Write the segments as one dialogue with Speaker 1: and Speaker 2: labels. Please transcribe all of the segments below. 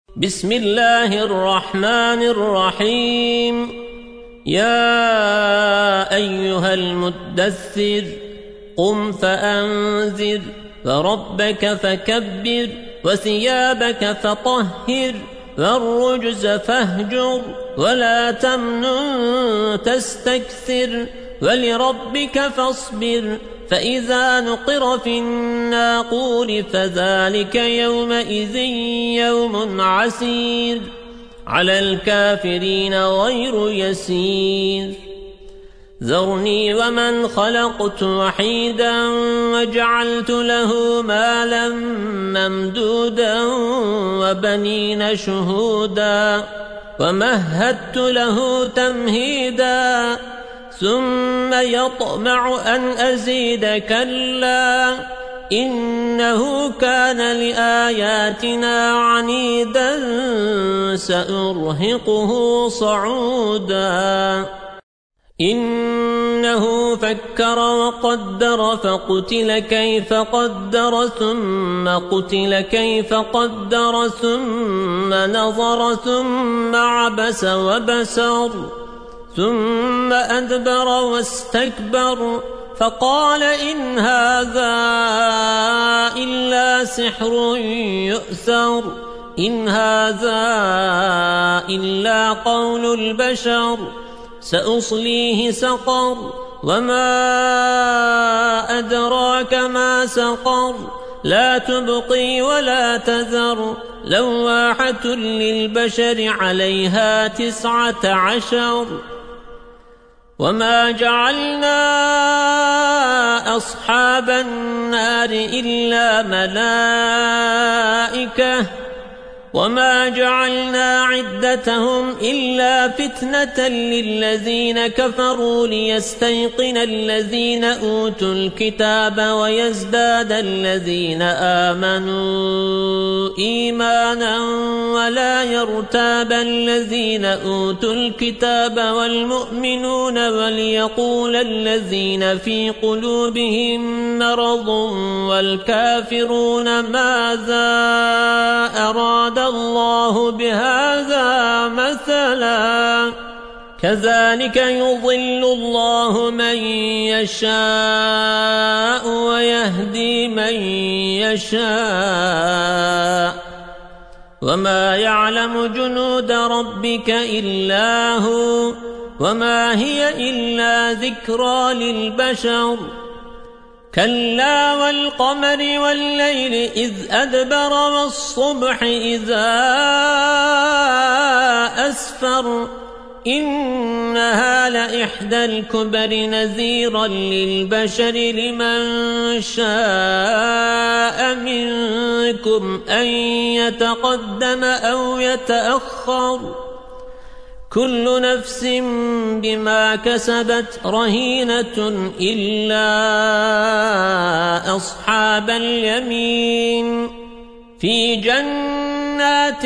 Speaker 1: بسم الله الرحمن الرحيم. يا أيها المدثر قم فأنذر وربك فكبر وثيابك فطهر والرجز فاهجر ولا تمنن تستكثر ولربك فاصبر فإذا نقر في الناقور فذلك يومئذ يوم عسير على الكافرين غير يسير. ذرني ومن خلقت وحيدا وجعلت له مالا ممدودا وبنين شهودا ومهدت له تمهيدا ثم يطمع أن أزيد كلا إنه كان لآياتنا عنيدا سأرهقه صعودا. إنه فكر وقدر فقتل كيف قدر ثم قتل كيف قدر ثم نظر ثم عبس وبسر ثم أدبر واستكبر فقال إن هذا إلا سحر يؤثر إن هذا إلا قول البشر سأصليه سقر وما أدراك ما سقر لا تبقي ولا تذر لواحة للبشر عليها 19. وما جعلنا أصحاب النار إلا ملائكة وما جعلنا عدتهم إلا فتنة للذين كفروا ليستيقن الذين أوتوا الكتاب ويزداد الذين آمنوا إيمانا ولا يرتاب الذين أوتوا الكتاب والمؤمنون وليقول الذين في قلوبهم مرض والكافرون ماذا أراد الله بهذا مثلا كذلك يضل الله من يشاء ويهدي من يشاء وما يعلم جنود ربك إلا هو وما هي إلا ذكرى للبشر. كلا والقمر والليل إذ أدبر والصبح إذا أسفر إنها لإحدى الكبر نذيرا للبشر لمن شاء منكم أن يتقدم أو يتأخر كل نفس بما كسبت رهينة إلا أصحاب اليمين في جنات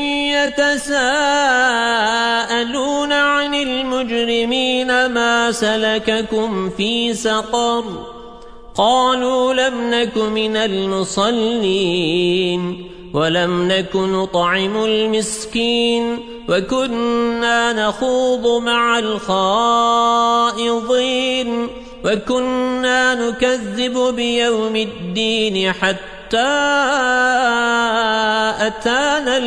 Speaker 1: يتساءلون عن المجرمين ما سلككم في سقر قالوا لم نك من المصلين ولم نك نطعم المسكين وكنا نخوض مع الخائضين وكنا نكذب بيوم الدين حتى أتانا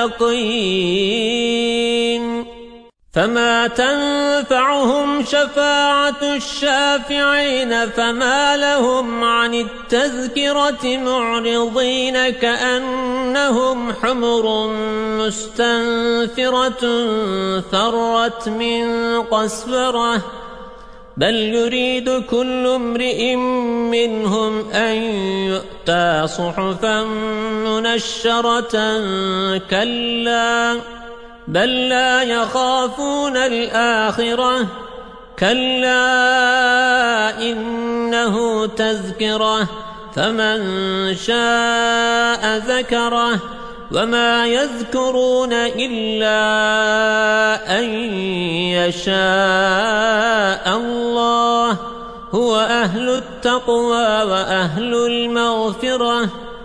Speaker 1: اليقين فما تنفعهم شفاعة الشافعين فما لهم عن التذكرة معرضين كأنهم حمر مستنفرة فرت من قسورة بل يريد كل امرئ منهم أن يؤتى صحفا منشرة كلا بل لا يخافون الآخرة كلا إنه تذكرة فمن شاء ذكره وما يذكرون إلا أن يشاء الله هو أهل التقوى وأهل المغفرة